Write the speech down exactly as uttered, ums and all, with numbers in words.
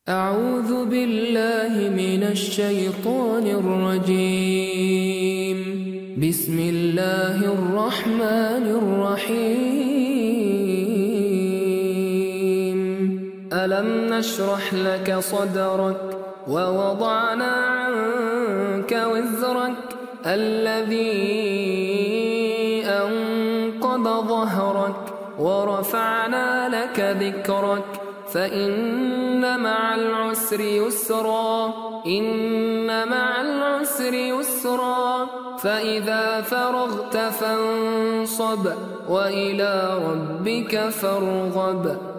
أعوذ بالله من الشيطان الرجيم. بسم الله الرحمن الرحيم. ألم نشرح لك صدرك ووضعنا عنك وزرك الذي أنقض ظهرك ورفعنا لك ذكرك فإن مع العسر يسرا إن مع العسر يسرا فإذا فرغت فانصب وإلى ربك فارغب.